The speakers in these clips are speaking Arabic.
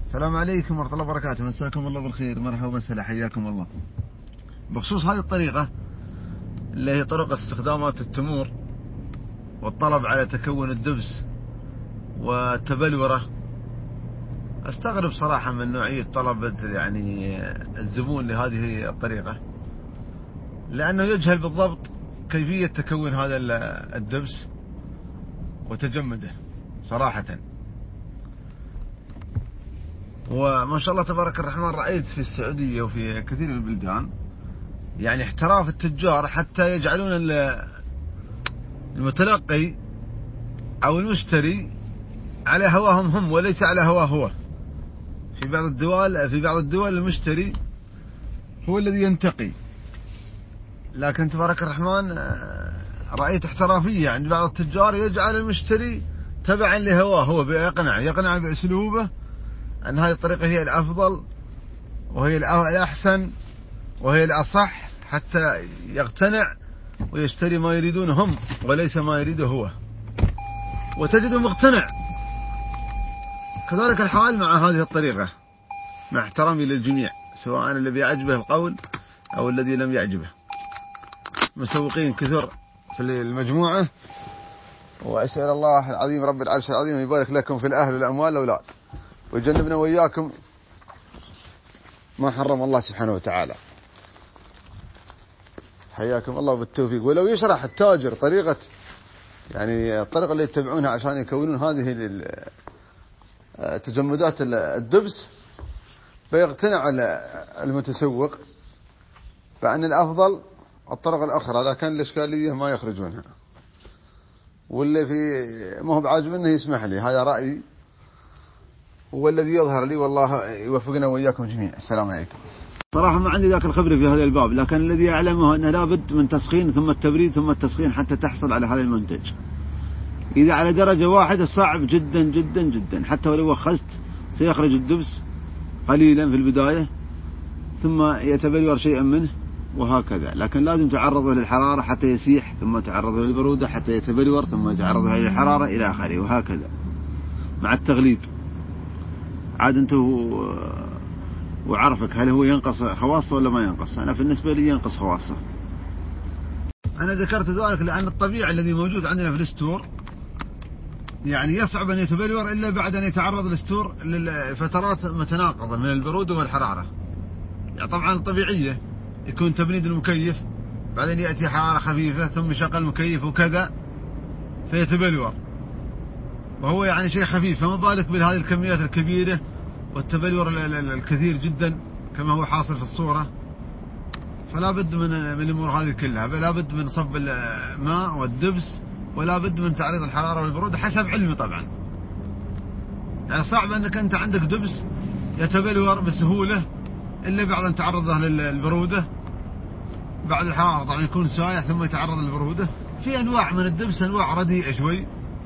السلام عليكم ورحمة الله وبركاته. مساكم الله بالخير، مرحبا وسهلا، حياكم الله. بخصوص هذه الطريقة اللي هي طرق استخدامات التمور والطلب على تكون الدبس والتبلورة، استغرب صراحة من نوعية طلب يعني الزبون لهذه الطريقة، لأنه يجهل بالضبط كيفية تكون هذا الدبس وتجمده صراحة. وما شاء الله تبارك الرحمن، رأيت في السعودية وفي كثير من البلدان يعني احتراف التجار حتى يجعلون المتلقي أو المشتري على هواهم هم وليس على هواه هو. في بعض الدول المشتري هو الذي ينتقي، لكن تبارك الرحمن رأيت احترافية عند بعض التجار يجعل المشتري تبعا لهواه هو، يقنع بأسلوبه أن هذه الطريقة هي الأفضل وهي الأحسن وهي الأصح، حتى يقتنع ويشتري ما يريدونه هم وليس ما يريده هو، وتجده مقتنع. كذلك الحال مع هذه الطريقة، مع احترامي للجميع، سواء الذي يعجبه القول أو الذي لم يعجبه. مسوقين كثر في المجموعة، وأسأل الله العظيم رب العرش العظيم أن يبارك لكم في الأهل والأموال والأولاد، ويجنبنا وإياكم ما حرم الله سبحانه وتعالى. حياكم الله بالتوفيق. ولو يشرح التاجر طريقة، يعني الطريقة اللي يتبعونها عشان يكونون هذه تجمدات الدبس، فيقتنع المتسوق بأن الأفضل الطرق الأخرى، لكن الإشكالية ما يخرجونها، واللي في ما هو بعاجب منه يسمح لي، هذا رأيي والذي يظهر لي، والله يوفقنا وإياكم جميعا. السلام عليكم. صراحة ما عندي ذاك الخبرة في هذا الباب، لكن الذي أعلمه أنه لابد من تسخين ثم التبريد ثم التسخين حتى تحصل على هذا المنتج. إذا على درجة واحدة صعب جدا جدا جدا، حتى ولو وخزت سيخرج الدبس قليلا في البداية ثم يتبلور شيئا منه وهكذا، لكن لازم تعرضه للحرارة حتى يسيح، ثم تعرضه للبرودة حتى يتبلور، ثم تعرضه للحرارة إلى آخره، وهكذا مع التغليب. عاد أنت وعرفك هل هو ينقص خواصه ولا ما ينقص. أنا بالنسبة لي ينقص خواصه. أنا ذكرت ذلك لأن الطبيعي الذي موجود عندنا في الستور يعني يصعب أن يتبلور إلا بعد أن يتعرض الستور لفترات متناقضة من البرودة والحرارة. يعني طبعا طبيعية يكون تبريد المكيف، بعدين يأتي حرارة خفيفة ثم يشغل المكيف وكذا فيتبلور، وهو يعني شيء خفيف، فما بالك بهذه الكميات الكبيرة والتبلور الكثير جدا كما هو حاصل في الصورة. فلا بد من الأمور هذه كلها، لا بد من صب الماء والدبس، ولا بد من تعريض الحرارة والبرودة حسب علمي طبعا. يعني صعب أنك أنت عندك دبس يتبلور بسهولة إلا بعد أن تعرضه للبرودة، بعد الحرارة طبعا يكون سايح ثم يتعرض للبرودة. في أنواع من الدبس أنواع رديئة شوي،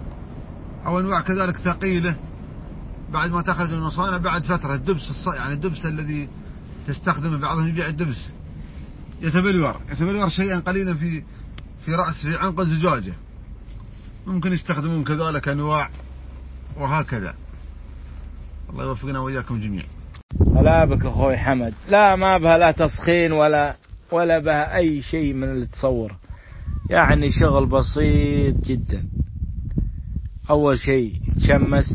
أو أنواع كذلك ثقيلة بعد ما تخرج من المصانع بعد فترة. الدبس يعني الدبس الذي تستخدمه، بعضهم يبيع الدبس يتبلور شيئا قليلا في عنق الزجاجة، ممكن يستخدمون كذلك أنواع وهكذا. الله يوفقنا وإياكم جميعا. لا بك أخوي حمد، لا ما بها لا تسخين ولا بها أي شيء من اللي تصور، يعني شغل بسيط جدا. أول شيء تشمس،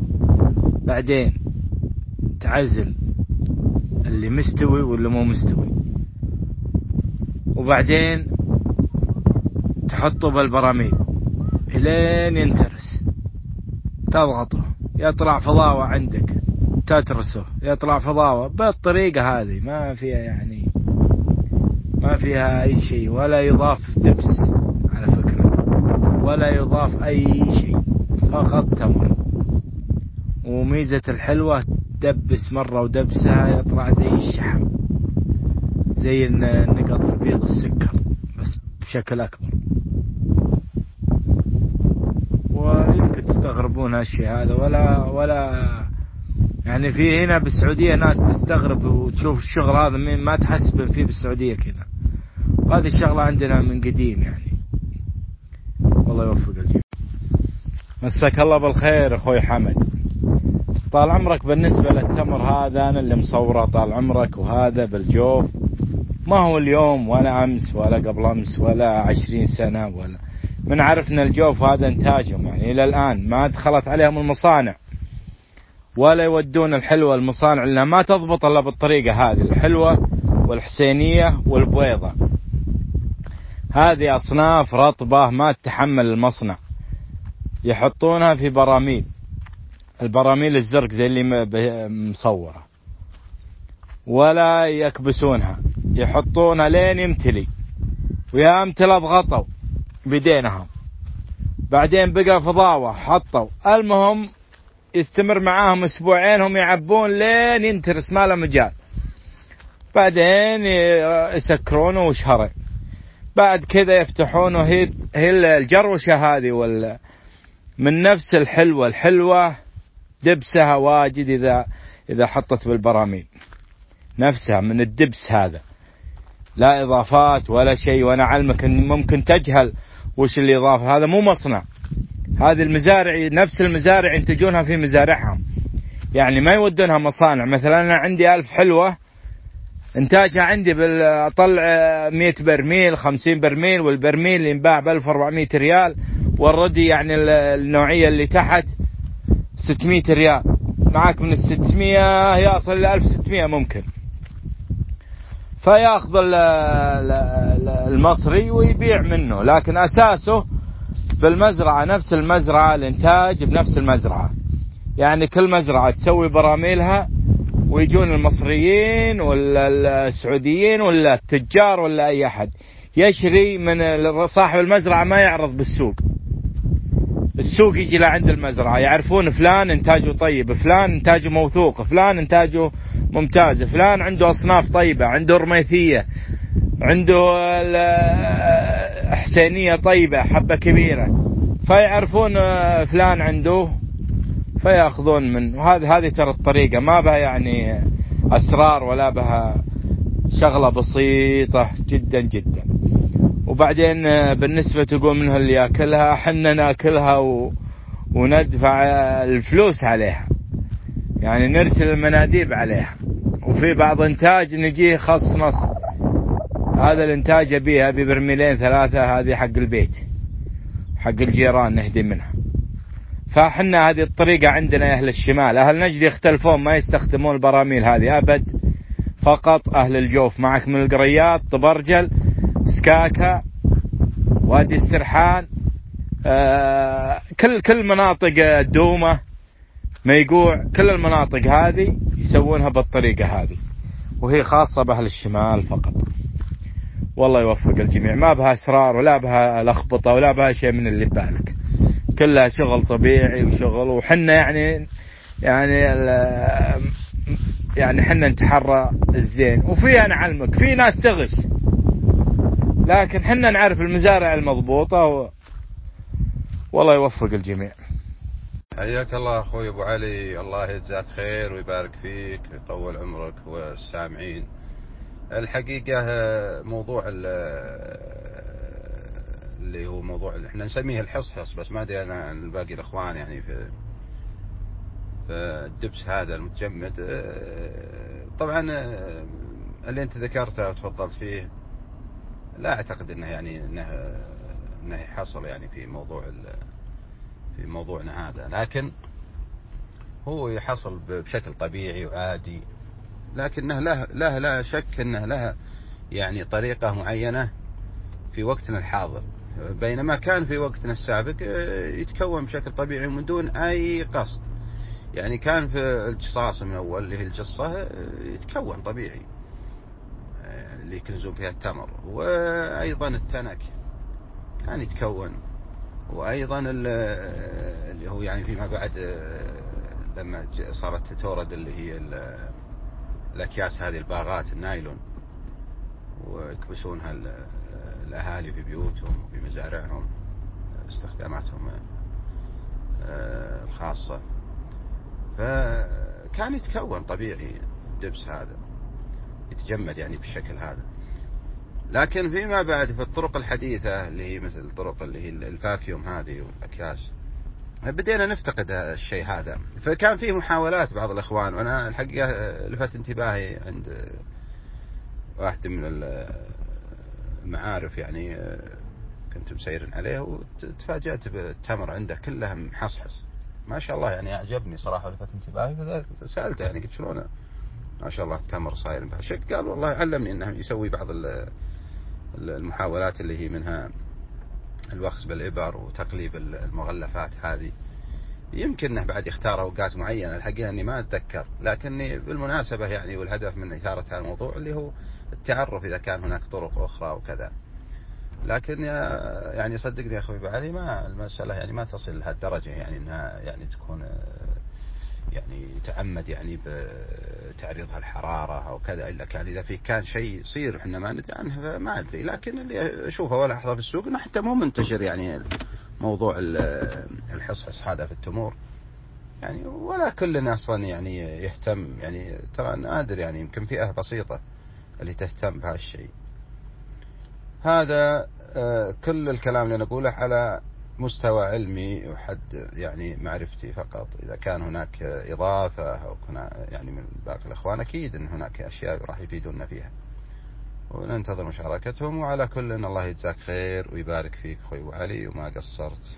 بعدين تعزل اللي مستوي واللي مو مستوي، وبعدين تحطه بالبراميل إلين ينترس، تضغطه يطلع فضاوة عندك، تترسه يطلع فضاوة. بالطريقة هذه ما فيها يعني ما فيها أي شيء، ولا يضاف دبس على فكرة، ولا يضاف أي شيء، فقط تمر. وميزة الحلوة دبس مرة ودبسها يطلع زي الشحم، زي النقط البيض السكر بس بشكل أكبر. ويمكن تستغربون هالشيء هذا، ولا يعني في هنا بالسعودية ناس تستغرب وتشوف الشغل هذا ما تحسب فيه بالسعودية كذا، وهذه الشغلة عندنا من قديم يعني. والله يوفق الجميع. مساك الله بالخير أخوي حمد. طال عمرك بالنسبة للتمر هذا أنا اللي مصوره طال عمرك، وهذا بالجوف ما هو اليوم ولا أمس ولا قبل أمس ولا 20 سنة، ولا من عرفنا الجوف هذا إنتاجهم يعني إلى الآن ما دخلت عليهم المصانع ولا يودون الحلوة المصانع، لأنها ما تضبط إلا بالطريقة هذه، الحلوة والحسينية والبويضة، هذه أصناف رطبة ما تتحمل المصنع، يحطونها في براميل، البراميل الزرق زي اللي مصورة، ولا يكبسونها، يحطونها لين يمتلي، ويا امتلى ضغطوا بدينهم، بعدين بقى فضاوة حطوا، المهم يستمر معاهم اسبوعين هم يعبون لين ينترس ما له مجال، بعدين يسكرونه وشهرين، بعد كذا يفتحونه. هي الجروشة هذه من نفس الحلوة دبسها واجد إذا حطت بالبراميل نفسها من الدبس هذا، لا إضافات ولا شيء. وأنا علمك إن ممكن تجهل وش اللي إضافة، هذا مو مصنع، هذه المزارع نفس المزارع ينتجونها في مزارعهم، يعني ما يودونها مصانع. مثلا أنا عندي 1000 حلوة إنتاجها عندي أطلع 100 برميل 50 برميل، والبرميل ينباع ب1400 ريال، والردي يعني النوعية اللي تحت 600 ريال، معك من 600 يصل إلى 1600 ممكن. فيأخذ المصري ويبيع منه، لكن أساسه بالمزرعة، نفس المزرعة، الإنتاج بنفس المزرعة، يعني كل مزرعة تسوي براميلها، ويجون المصريين ولا السعوديين ولا التجار ولا أي أحد يشري من صاحب المزرعة، ما يعرض بالسوق، السوق يجي لعند المزرعة، يعرفون فلان إنتاجه طيب، فلان إنتاجه موثوق، فلان إنتاجه ممتاز، فلان عنده أصناف طيبة، عنده رميثية، عنده حسينية طيبة حبة كبيرة، فيعرفون فلان عنده فيأخذون منه. هذه ترى الطريقة ما بها يعني أسرار ولا بها، شغلة بسيطة جدا جدا. وبعدين بالنسبة تقول منها اللي يأكلها، حنا نأكلها وندفع الفلوس عليها، يعني نرسل المناديب عليها، وفي بعض إنتاج نجيه خص نص، هذا الإنتاج أبيها ببرميلين 3، هذه حق البيت حق الجيران نهدي منها. فحنا هذه الطريقة عندنا أهل الشمال، أهل نجد يختلفون ما يستخدمون البراميل هذه أبد، فقط أهل الجوف معك من القريات، طبرجل، سكاكا، وادي السرحان، كل مناطق دومة، ميقوع، كل المناطق هذه يسوونها بالطريقة هذه، وهي خاصة بأهل الشمال فقط. والله يوفق الجميع، ما بها أسرار ولا بها لخبطة ولا بها شيء من اللي ببالك، كلها شغل طبيعي وشغل. وحنا يعني حنا نتحرى الزين، وفي أنا علمك في ناس تغش، لكن حنا نعرف المزارع المضبوطة والله يوفق الجميع. حياك الله أخوي أبو علي، الله يجزاك خير ويبارك فيك ويطول عمرك والسامعين. الحقيقة موضوع اللي هو موضوع اللي احنا نسميه الحصحص، بس ما ادري انا الباقي الاخوان يعني في الدبس هذا المتجمد، طبعا اللي انت ذكرته وتفضلت فيه لا اعتقد انه يعني انه يحصل يعني في موضوعنا هذا، لكن هو يحصل بشكل طبيعي وعادي، لكنه لا شك انه لها يعني طريقة معينة في وقتنا الحاضر، بينما كان في وقتنا السابق يتكون بشكل طبيعي من دون أي قصد. يعني كان في الجصاصة من أول اللي هي الجصة يتكون طبيعي اللي يكنزون فيها التمر، وأيضا التنك كان يتكون، وأيضا اللي هو يعني فيما بعد لما صارت تورد اللي هي الأكياس هذه الباغات النايلون، ويكبسونها الأهالي في بيوتهم وفي مزارعهم استخداماتهم الخاصة، فكان يتكون طبيعي الدبس هذا يتجمد يعني بالشكل هذا. لكن فيما بعد في الطرق الحديثة اللي هي مثل الطرق اللي هي الفاكيوم هذه والأكياس بدينا نفتقد الشيء هذا. فكان فيه محاولات بعض الإخوان، وأنا الحقيقة لفت انتباهي عند واحد من المعارف يعني كنت مسير عليه وتفاجأت بالتمر عنده كلها محصحص ما شاء الله، يعني أعجبني صراحة ولفت انتباهي. فسألته يعني قلت شلون ما شاء الله التمر صاير بهالشكل؟ قال والله علمني أنه يسوي بعض المحاولات اللي هي منها الوخز بالإبر وتقليب المغلفات هذه. يمكن أنه بعد يختار أوقات معينة، الحقيقة أني ما أتذكر، لكني بالمناسبة يعني والهدف من إثارة هذا الموضوع اللي هو التعرف إذا كان هناك طرق أخرى وكذا. لكن يعني صدقني يا أخوي بعلي ما المسألة يعني ما تصل لهالدرجة، يعني أنها يعني تكون يعني تعمد يعني بتعريضها الحرارة أو كذا، إلا كان إذا في كان شيء يصير إحنا ما ندري عنه فما أدري. لكن اللي أشوفه ولا أحظى في السوق إنه حتى مو منتشر يعني موضوع الحصحص هذا في التمور يعني، ولا كلنا أصلا يعني يهتم، يعني ترى نادر يعني يمكن فئة بسيطة اللي تهتم بهالشيء هذا. كل الكلام اللي نقوله على مستوى علمي وحد يعني معرفتي فقط. إذا كان هناك إضافة أو كنا يعني من باقي الأخوان أكيد أن هناك أشياء راح يفيدونا فيها وننتظر مشاركتهم. وعلى كل إن الله يجزاك خير ويبارك فيك أخوي أبو علي، وما قصرت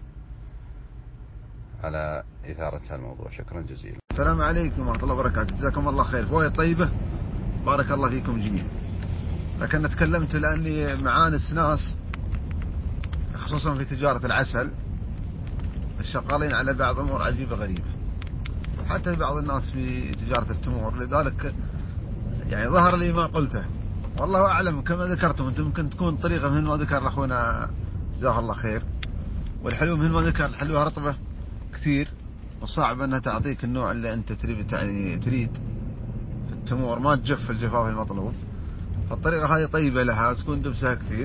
على إثارة هالموضوع. شكرا جزيلا. السلام عليكم ورحمة الله وبركاته. جزاكم الله خير، فوائد طيبة بارك الله فيكم جميعا. لكن تكلمت لأني معانس ناس خصوصا في تجارة العسل الشغالين على بعض أمور عجيبة غريبة، وحتى بعض الناس في تجارة التمور. لذلك يعني ظهر لي ما قلته، والله أعلم كما ذكرتم أنتم ممكن تكون طريقة من ما ذكر أخونا جزاه الله خير. والحلو من ما ذكر الحلوة رطبة كثير وصعب أنها تعطيك النوع اللي أنت تريد في التمور، ما تجف الجفاف المطلوب. فالطريقة هذه طيبة لها تكون دبسها كثير،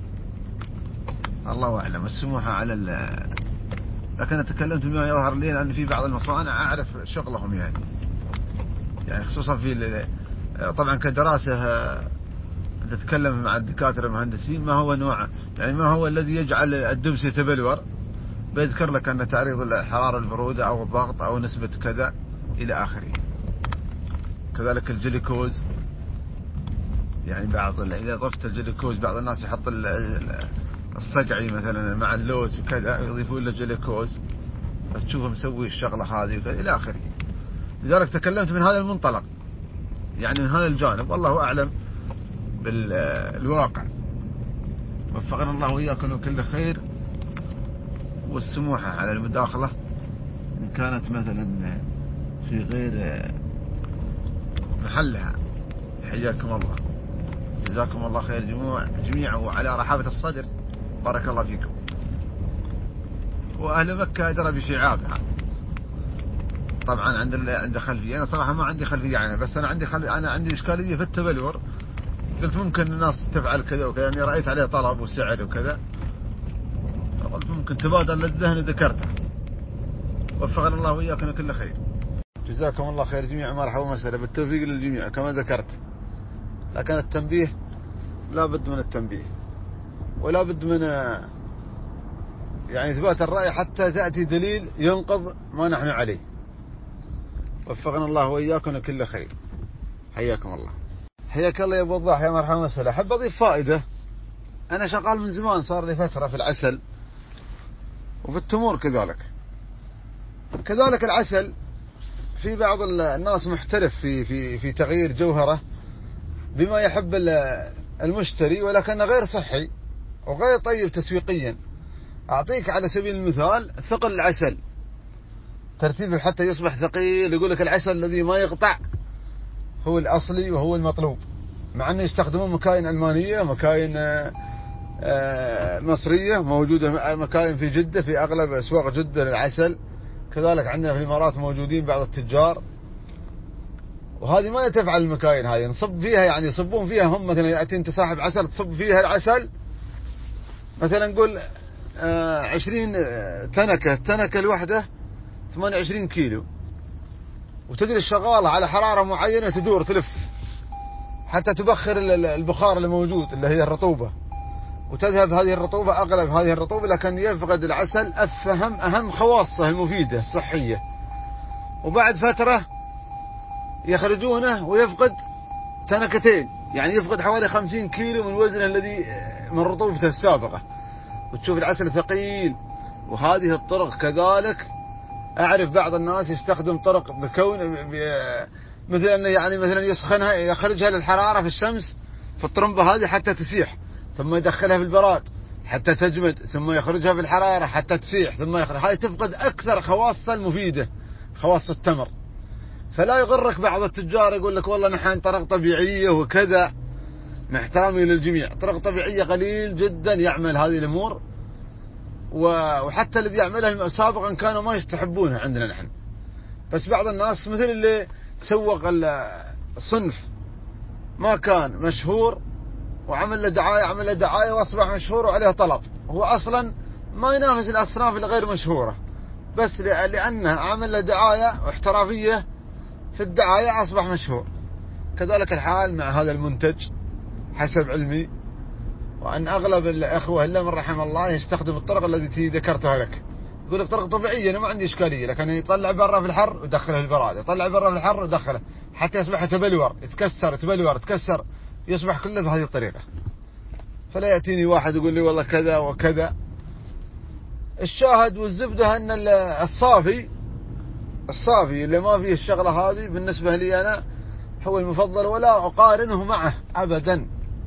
الله أعلم السموحة على لكن أنا تكلمت بما يظهر لي لأن في بعض المصانع أعرف شغلهم يعني خصوصا في طبعا كدراسة أنت تتكلم مع الدكاترة المهندسين ما هو نوع يعني ما هو الذي يجعل الدبس يتبلور، بيذكر لك أن تعريض الحرارة البرودة أو الضغط أو نسبة كذا إلى آخره. كذلك الجليكوز، يعني إذا ضفت الجليكوز بعض الناس يحط الصقعي مثلا مع اللوز وكذا يضيفون له جليكوز فتشوفه مسوي الشغلة هذه وكذا إلى آخره. لذلك تكلمت من هذا المنطلق يعني من هذا الجانب، والله أعلم بالواقع. وفقنا الله وإياكم وكل خير، والسموحة على المداخلة إن كانت مثلا في غير محلها. حياكم الله، جزاكم الله خير جميعا وعلى رحابة الصدر، بارك الله فيكم. وأهل مكة أدرى بشعابها طبعا. عند خلفية، أنا صراحة ما عندي خلفية يعني، بس أنا عندي إشكالية في التبلور. قلت ممكن الناس تفعل كذا وكذا، يعني رأيت عليه طلب وسعر وكذا، فقلت ممكن تبادر للذهن ذكرته. وفقنا الله وإياكم كل خير، جزاكم الله خير جميعا، مرحبا ومسهلا، بالتوفيق للجميع كما ذكرت. لكن التنبيه لا بد من التنبيه ولا بد من يعني إثبات الرأي حتى تأتي دليل ينقض ما نحن عليه. وفقنا الله وإياكم كل خير، حياكم الله. حياك الله يا أبو الضاح، يا مرحبا وسهلا. أحب أضيف فائدة. أنا شغال من زمان، صار لي فترة في العسل وفي التمور كذلك العسل في بعض الناس محترف في تغيير جوهره بما يحب المشتري، ولكنه غير صحي وغير طيب تسويقيا. أعطيك على سبيل المثال ثقل العسل، ترتيبه حتى يصبح ثقيل. يقول لك العسل الذي ما يقطع هو الأصلي وهو المطلوب، مع أنه يستخدمون مكاين ألمانية، مكاين مصرية موجودة، مكاين في جدة، في أغلب أسواق جدة للعسل. كذلك عندنا في الإمارات موجودين بعض التجار، وهذه ما تفعل المكاين هذه. نصب فيها يعني يصبون فيها هم، مثلا يأتي أنت صاحب عسل تصب فيها العسل مثلا نقول 20 تنكة الوحدة 28 كيلو، وتجري الشغالة على حرارة معينة تدور تلف حتى تبخر البخار اللي موجود اللي هي الرطوبة، وتذهب هذه الرطوبة، أغلب هذه الرطوبة، لكن يفقد العسل أهم خواصه المفيدة الصحية. وبعد فترة يخرجونه ويفقد تنكتين، يعني يفقد حوالي 50 كيلو من وزنه الذي من رطوبته السابقة، وتشوف العسل ثقيل. وهذه الطرق كذلك أعرف بعض الناس يستخدم طرق مثل أنه يعني مثلا يسخنها، يخرجها للحرارة في الشمس في الطرمبة هذه حتى تسيح، ثم يدخلها في البراد حتى تجمد، ثم يخرجها في الحرارة حتى تسيح، ثم يخرج. هاي تفقد أكثر خواصها المفيدة، خواص التمر. فلا يغرك بعض التجار يقول لك والله نحن طرق طبيعية وكذا، مع احترامي للجميع، طرق طبيعية قليل جدا يعمل هذه الأمور، وحتى الذي يعملها سابقا كانوا ما يستحبونها عندنا نحن. بس بعض الناس مثل اللي سوق الصنف ما كان مشهور وعمل له دعاية وأصبح مشهور وعليه طلب، هو أصلا ما ينافس الأصناف الغير مشهورة، بس لأنه عمل له دعاية واحترافية في الدعاية أصبح مشهور. كذلك الحال مع هذا المنتج حسب علمي، وأن أغلب الأخوة إلا من رحم الله يستخدم الطرق التي ذكرتها لك. يقول لك طرق طبيعية أنا ما عندي إشكالية، لكن يطلع برا في الحر ودخله البراد، يطلع برا في الحر ودخله حتى يصبح تبلور، يتكسر يصبح كله بهذه الطريقة. فلا يأتيني واحد يقول لي والله كذا وكذا. الشاهد والزبدة أن الصافي اللي ما فيه الشغلة هذه بالنسبة لي أنا هو المفضل، ولا أقارنه معه أبدا.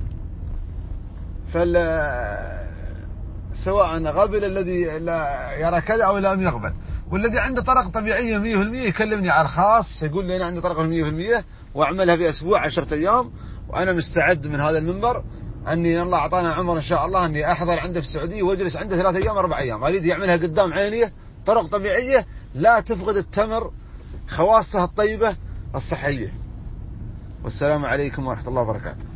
سواء قبل الذي لا يرى كذا أو لم يقبل، والذي عنده طرق طبيعية 100% يكلمني على الخاص، يقول لي أنا عندي طرق 100% وأعملها في أسبوع 10 أيام، وأنا مستعد من هذا المنبر أني الله أعطانا عمر إن شاء الله أني أحضر عنده في السعودية وأجلس عنده 3 أيام 4 أيام، أريد يعملها قدام عينيه، طرق طبيعية لا تفقد التمر خواصها الطيبة الصحية. والسلام عليكم ورحمة الله وبركاته.